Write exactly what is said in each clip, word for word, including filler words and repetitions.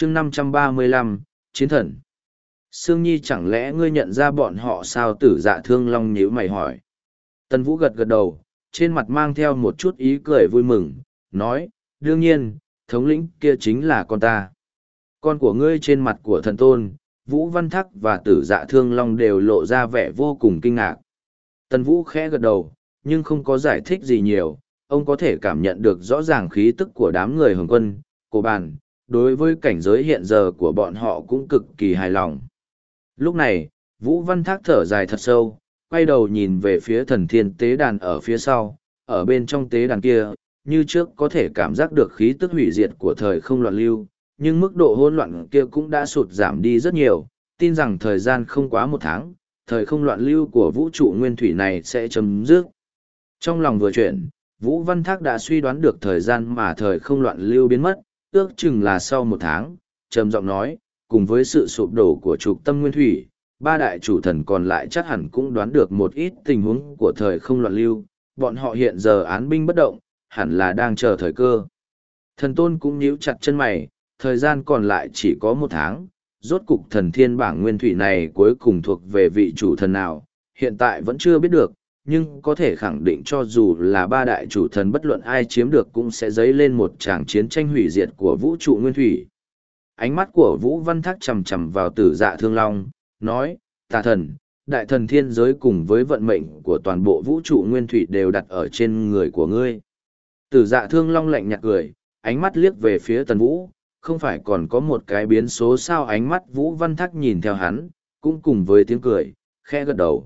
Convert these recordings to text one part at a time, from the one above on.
chương năm trăm ba mươi lăm, Chiến thần. Sương Nhi, chẳng lẽ ngươi nhận ra bọn họ sao? Tử Dạ Thương Long nhíu mày hỏi. Tần Vũ gật gật đầu, trên mặt mang theo một chút ý cười vui mừng, nói, đương nhiên, thống lĩnh kia chính là con ta. Con của ngươi. Trên mặt của thần tôn, Vũ Văn Thắc và Tử Dạ Thương Long đều lộ ra vẻ vô cùng kinh ngạc. Tần Vũ khẽ gật đầu, nhưng không có giải thích gì nhiều, ông có thể cảm nhận được rõ ràng khí tức của đám người Hồng Quân, Cổ Bàn, đối với cảnh giới hiện giờ của bọn họ cũng cực kỳ hài lòng. Lúc này, Vũ Văn Thác thở dài thật sâu, quay đầu nhìn về phía thần thiên tế đàn ở phía sau, ở bên trong tế đàn kia, như trước có thể cảm giác được khí tức hủy diệt của thời không loạn lưu, nhưng mức độ hỗn loạn kia cũng đã sụt giảm đi rất nhiều, tin rằng thời gian không quá một tháng, thời không loạn lưu của vũ trụ nguyên thủy này sẽ chấm dứt. Trong lòng vừa chuyển, Vũ Văn Thác đã suy đoán được thời gian mà thời không loạn lưu biến mất, ước chừng là sau một tháng, trầm giọng nói, cùng với sự sụp đổ của trục tâm nguyên thủy, ba đại chủ thần còn lại chắc hẳn cũng đoán được một ít tình huống của thời không loạn lưu, bọn họ hiện giờ án binh bất động, hẳn là đang chờ thời cơ. Thần tôn cũng nhíu chặt chân mày, thời gian còn lại chỉ có một tháng, rốt cục thần thiên bảng nguyên thủy này cuối cùng thuộc về vị chủ thần nào, hiện tại vẫn chưa biết được, nhưng có thể khẳng định cho dù là ba đại chủ thần bất luận ai chiếm được cũng sẽ dấy lên một tràng chiến tranh hủy diệt của vũ trụ nguyên thủy. Ánh mắt của Vũ Văn Thác chầm chầm vào Tử Dạ Thương Long, nói, tà thần, đại thần thiên giới cùng với vận mệnh của toàn bộ vũ trụ nguyên thủy đều đặt ở trên người của ngươi. Tử Dạ Thương Long lạnh nhạt cười, ánh mắt liếc về phía Tần Vũ, không phải còn có một cái biến số sao? Ánh mắt Vũ Văn Thác nhìn theo hắn, cũng cùng với tiếng cười, khẽ gật đầu.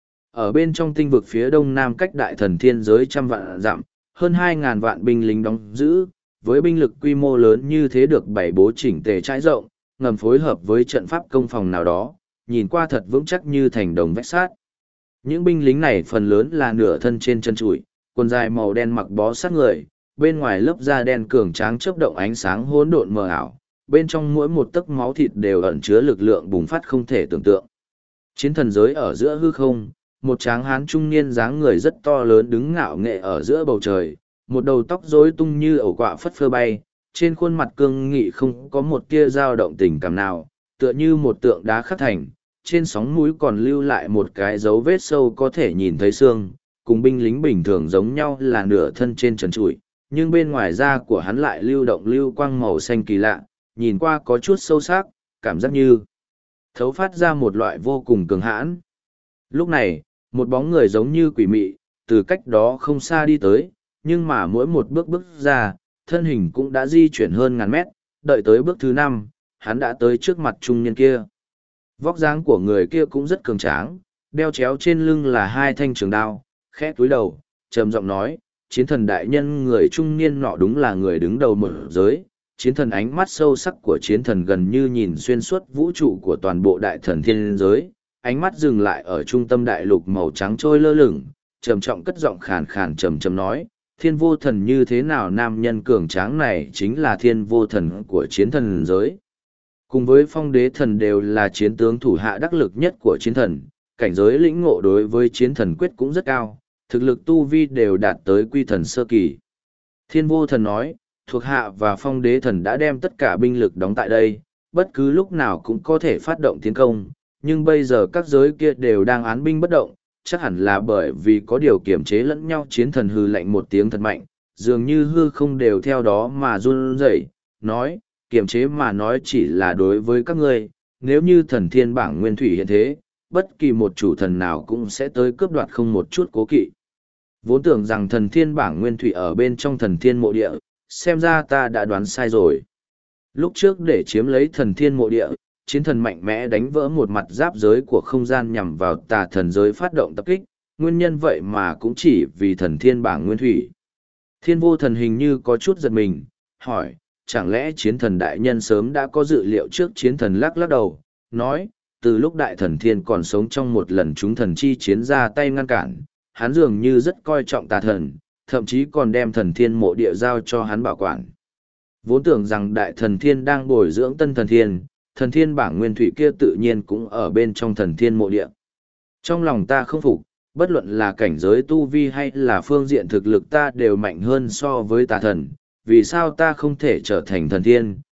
Ở bên trong tinh vực phía đông nam cách đại thần thiên giới trăm vạn dặm, hơn hai ngàn vạn binh lính đóng giữ, với binh lực quy mô lớn như thế được bày bố chỉnh tề trải rộng, ngầm phối hợp với trận pháp công phòng nào đó, nhìn qua thật vững chắc như thành đồng vách sát. Những binh lính này phần lớn là nửa thân trên chân trụi, quần dài màu đen mặc bó sát người, bên ngoài lớp da đen cường tráng chớp động ánh sáng hỗn độn mờ ảo, bên trong mỗi một tấc máu thịt đều ẩn chứa lực lượng bùng phát không thể tưởng tượng. Chiến thần giới ở giữa hư không, một tráng hán trung niên dáng người rất to lớn đứng ngạo nghệ ở giữa bầu trời, một đầu tóc rối tung như ổ quạ phất phơ bay, trên khuôn mặt cương nghị không có một tia dao động tình cảm nào, tựa như một tượng đá khắc thành, trên sóng mũi còn lưu lại một cái dấu vết sâu có thể nhìn thấy xương, cùng binh lính bình thường giống nhau là nửa thân trên trần trụi, nhưng bên ngoài da của hắn lại lưu động lưu quang màu xanh kỳ lạ, nhìn qua có chút sâu sắc, cảm giác như thấu phát ra một loại vô cùng cường hãn. Lúc này, một bóng người giống như quỷ mị, từ cách đó không xa đi tới, nhưng mà mỗi một bước bước ra, thân hình cũng đã di chuyển hơn ngàn mét, đợi tới bước thứ năm, hắn đã tới trước mặt trung niên kia. Vóc dáng của người kia cũng rất cường tráng, đeo chéo trên lưng là hai thanh trường đao, khẽ túi đầu, trầm giọng nói, chiến thần đại nhân. Người trung niên nọ đúng là người đứng đầu một giới, chiến thần. Ánh mắt sâu sắc của chiến thần gần như nhìn xuyên suốt vũ trụ của toàn bộ đại thần thiên giới, ánh mắt dừng lại ở trung tâm đại lục màu trắng trôi lơ lửng, trầm trọng cất giọng khàn khàn trầm trầm nói, thiên vô thần như thế nào? Nam nhân cường tráng này chính là thiên vô thần của chiến thần giới. Cùng với phong đế thần đều là chiến tướng thủ hạ đắc lực nhất của chiến thần, cảnh giới lĩnh ngộ đối với chiến thần quyết cũng rất cao, thực lực tu vi đều đạt tới quy thần sơ kỳ. Thiên vô thần nói, thuộc hạ và phong đế thần đã đem tất cả binh lực đóng tại đây, bất cứ lúc nào cũng có thể phát động tiến công, nhưng bây giờ các giới kia đều đang án binh bất động, chắc hẳn là bởi vì có điều kiểm chế lẫn nhau. Chiến thần hư lạnh một tiếng thật mạnh, dường như hư không đều theo đó mà run rẩy, nói, kiểm chế mà nói chỉ là đối với các ngươi, nếu như thần thiên bảng nguyên thủy hiện thế, bất kỳ một chủ thần nào cũng sẽ tới cướp đoạt không một chút cố kỵ. Vốn tưởng rằng thần thiên bảng nguyên thủy ở bên trong thần thiên mộ địa, xem ra ta đã đoán sai rồi. Lúc trước để chiếm lấy thần thiên mộ địa, chiến thần mạnh mẽ đánh vỡ một mặt giáp giới của không gian nhằm vào tà thần giới phát động tập kích, nguyên nhân vậy mà cũng chỉ vì thần thiên bảng nguyên thủy. Thiên vô thần hình như có chút giật mình, hỏi, chẳng lẽ chiến thần đại nhân sớm đã có dự liệu trước? Chiến thần lắc lắc đầu, nói, từ lúc đại thần thiên còn sống trong một lần chúng thần chi chiến ra tay ngăn cản, hắn dường như rất coi trọng tà thần, thậm chí còn đem thần thiên mộ địa giao cho hắn bảo quản. Vốn tưởng rằng đại thần thiên đang bồi dưỡng tân thần thiên, thần thiên bảng nguyên thủy kia tự nhiên cũng ở bên trong thần thiên mộ địa. Trong lòng ta không phục, bất luận là cảnh giới tu vi hay là phương diện thực lực ta đều mạnh hơn so với tà thần, vì sao ta không thể trở thành thần thiên,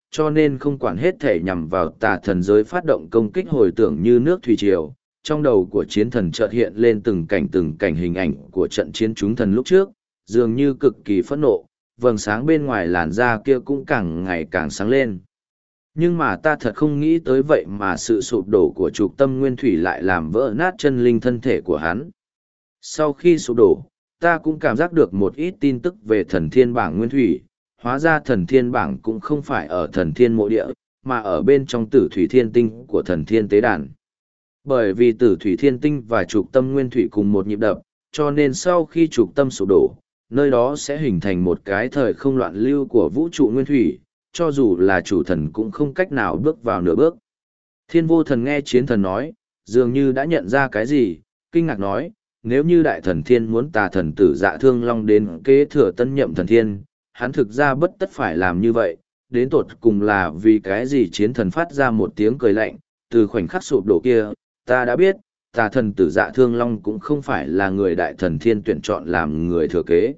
cho nên không quản hết thể nhằm vào tà thần giới phát động công kích hồi tưởng như nước thủy triều. Trong đầu của chiến thần chợt hiện lên từng cảnh từng cảnh hình ảnh của trận chiến chúng thần lúc trước, dường như cực kỳ phẫn nộ, vầng sáng bên ngoài làn da kia cũng càng ngày càng sáng lên. Nhưng mà ta thật không nghĩ tới vậy mà sự sụp đổ của trục tâm nguyên thủy lại làm vỡ nát chân linh thân thể của hắn. Sau khi sụp đổ, ta cũng cảm giác được một ít tin tức về thần thiên bảng nguyên thủy, hóa ra thần thiên bảng cũng không phải ở thần thiên mộ địa, mà ở bên trong tử thủy thiên tinh của thần thiên tế đàn. Bởi vì tử thủy thiên tinh và trục tâm nguyên thủy cùng một nhịp đập, cho nên sau khi trục tâm sụp đổ, nơi đó sẽ hình thành một cái thời không loạn lưu của vũ trụ nguyên thủy, cho dù là chủ thần cũng không cách nào bước vào nửa bước. Thiên vô thần nghe chiến thần nói, dường như đã nhận ra cái gì, kinh ngạc nói, nếu như đại thần thiên muốn tà thần tử dạ thương long đến kế thừa tân nhậm thần thiên, hắn thực ra bất tất phải làm như vậy, đến tột cùng là vì cái gì. Chiến thần phát ra một tiếng cười lạnh, từ khoảnh khắc sụp đổ kia, ta đã biết, tà thần tử dạ thương long cũng không phải là người đại thần thiên tuyển chọn làm người thừa kế.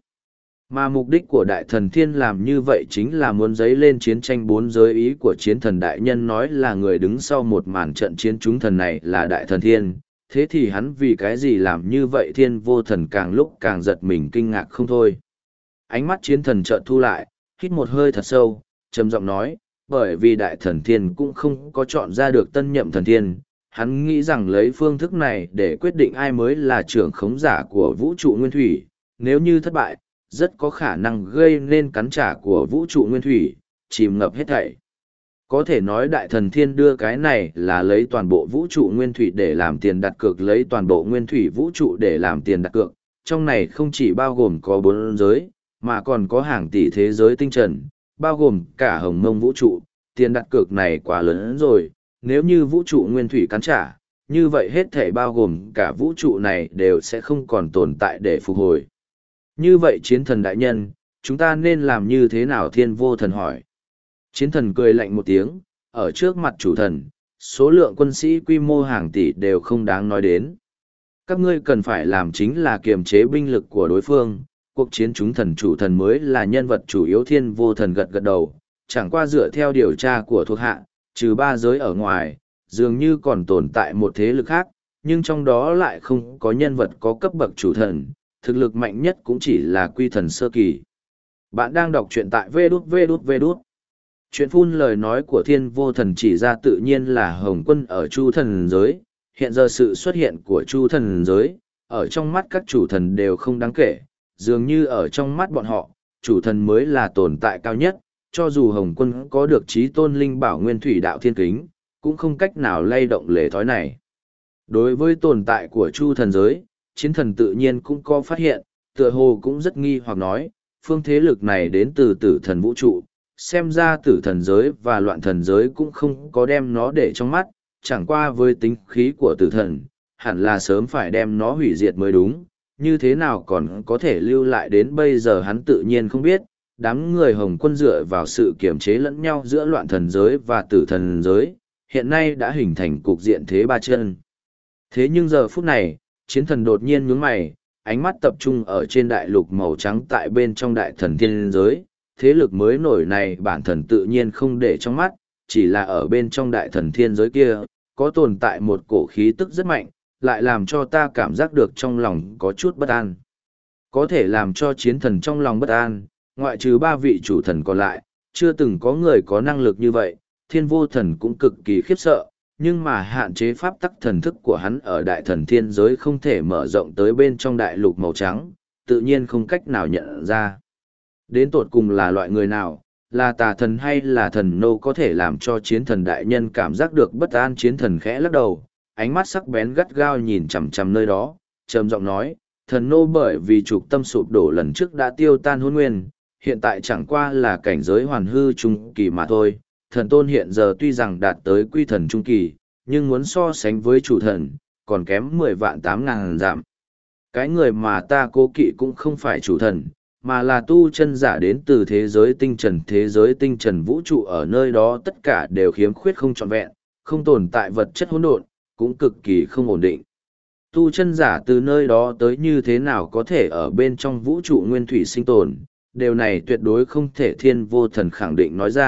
Mà mục đích của đại thần thiên làm như vậy chính là muốn dấy lên chiến tranh bốn giới. Ý của chiến thần đại nhân nói là người đứng sau một màn trận chiến chúng thần này là đại thần thiên, thế thì hắn vì cái gì làm như vậy? Thiên vô thần càng lúc càng giật mình kinh ngạc không thôi. Ánh mắt chiến thần chợt thu lại, hít một hơi thật sâu, trầm giọng nói, bởi vì đại thần thiên cũng không có chọn ra được tân nhậm thần thiên, hắn nghĩ rằng lấy phương thức này để quyết định ai mới là trưởng khống giả của vũ trụ nguyên thủy, nếu như thất bại, rất có khả năng gây nên cắn trả của vũ trụ nguyên thủy, chìm ngập hết thảy. Có thể nói đại thần thiên đưa cái này là lấy toàn bộ vũ trụ nguyên thủy để làm tiền đặt cược, lấy toàn bộ nguyên thủy vũ trụ để làm tiền đặt cược, trong này không chỉ bao gồm có bốn giới, mà còn có hàng tỷ thế giới tinh trần, bao gồm cả hồng mông vũ trụ. Tiền đặt cược này quá lớn rồi, nếu như vũ trụ nguyên thủy cắn trả, như vậy hết thảy bao gồm cả vũ trụ này đều sẽ không còn tồn tại để phục hồi. Như vậy chiến thần đại nhân, chúng ta nên làm như thế nào? Thiên vô thần hỏi. Chiến thần cười lạnh một tiếng, ở trước mặt chủ thần, số lượng quân sĩ quy mô hàng tỷ đều không đáng nói đến. Các ngươi cần phải làm chính là kiềm chế binh lực của đối phương, cuộc chiến chúng thần chủ thần mới là nhân vật chủ yếu. Thiên vô thần gật gật đầu, chẳng qua dựa theo điều tra của thuộc hạ, trừ ba giới ở ngoài, dường như còn tồn tại một thế lực khác, nhưng trong đó lại không có nhân vật có cấp bậc chủ thần, thực lực mạnh nhất cũng chỉ là quy thần sơ kỳ. Bạn đang đọc truyện tại vê đút vê đút vê đút. Chuyện phun lời nói của thiên vô thần chỉ ra tự nhiên là Hồng Quân ở Chu thần giới, hiện giờ sự xuất hiện của Chu thần giới, ở trong mắt các chủ thần đều không đáng kể, dường như ở trong mắt bọn họ, chủ thần mới là tồn tại cao nhất, cho dù Hồng Quân có được trí tôn linh bảo nguyên thủy đạo thiên kính, cũng không cách nào lay động lề thói này. Đối với tồn tại của Chu thần giới, chiến thần tự nhiên cũng có phát hiện, tựa hồ cũng rất nghi hoặc nói, phương thế lực này đến từ tử thần vũ trụ, xem ra tử thần giới và loạn thần giới cũng không có đem nó để trong mắt, chẳng qua với tính khí của tử thần, hẳn là sớm phải đem nó hủy diệt mới đúng, như thế nào còn có thể lưu lại đến bây giờ hắn tự nhiên không biết. Đám người Hồng Quân dựa vào sự kiểm chế lẫn nhau giữa loạn thần giới và tử thần giới, hiện nay đã hình thành cục diện thế ba chân. Thế nhưng giờ phút này, chiến thần đột nhiên nhướng mày, ánh mắt tập trung ở trên đại lục màu trắng tại bên trong đại thần thiên giới. Thế lực mới nổi này bản thần tự nhiên không để trong mắt, chỉ là ở bên trong đại thần thiên giới kia, có tồn tại một cổ khí tức rất mạnh, lại làm cho ta cảm giác được trong lòng có chút bất an. Có thể làm cho chiến thần trong lòng bất an, ngoại trừ ba vị chủ thần còn lại, chưa từng có người có năng lực như vậy. Thiên vô thần cũng cực kỳ khiếp sợ, nhưng mà hạn chế pháp tắc thần thức của hắn ở đại thần thiên giới không thể mở rộng tới bên trong đại lục màu trắng, tự nhiên không cách nào nhận ra. Đến tột cùng là loại người nào, là tà thần hay là thần nô có thể làm cho chiến thần đại nhân cảm giác được bất an? Chiến thần khẽ lắc đầu, ánh mắt sắc bén gắt gao nhìn chằm chằm nơi đó, trầm giọng nói, thần nô bởi vì trục tâm sụp đổ lần trước đã tiêu tan hôn nguyên, hiện tại chẳng qua là cảnh giới hoàn hư trung kỳ mà thôi. Thần tôn hiện giờ tuy rằng đạt tới quy thần trung kỳ, nhưng muốn so sánh với chủ thần, còn kém mười vạn tám ngàn giảm. Cái người mà ta cố kỵ cũng không phải chủ thần, mà là tu chân giả đến từ thế giới tinh trần. Thế giới tinh trần vũ trụ ở nơi đó tất cả đều khiếm khuyết không trọn vẹn, không tồn tại vật chất hỗn độn, cũng cực kỳ không ổn định. Tu chân giả từ nơi đó tới như thế nào có thể ở bên trong vũ trụ nguyên thủy sinh tồn, điều này tuyệt đối không thể. Thiên vô thần khẳng định nói ra,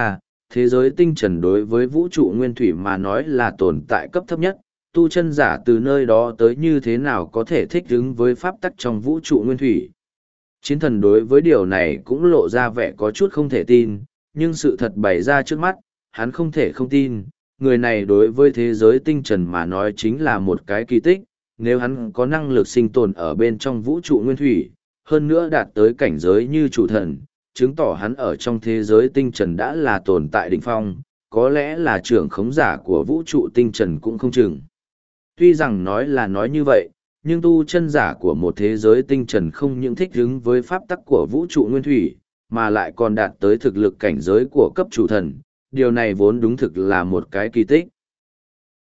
thế giới tinh trần đối với vũ trụ nguyên thủy mà nói là tồn tại cấp thấp nhất, tu chân giả từ nơi đó tới như thế nào có thể thích ứng với pháp tắc trong vũ trụ nguyên thủy. Chiến thần đối với điều này cũng lộ ra vẻ có chút không thể tin, nhưng sự thật bày ra trước mắt, hắn không thể không tin, người này đối với thế giới tinh trần mà nói chính là một cái kỳ tích, nếu hắn có năng lực sinh tồn ở bên trong vũ trụ nguyên thủy, hơn nữa đạt tới cảnh giới như chủ thần, chứng tỏ hắn ở trong thế giới tinh trần đã là tồn tại đỉnh phong, có lẽ là trưởng khống giả của vũ trụ tinh trần cũng không chừng. Tuy rằng nói là nói như vậy, nhưng tu chân giả của một thế giới tinh trần không những thích ứng với pháp tắc của vũ trụ nguyên thủy, mà lại còn đạt tới thực lực cảnh giới của cấp chủ thần, điều này vốn đúng thực là một cái kỳ tích.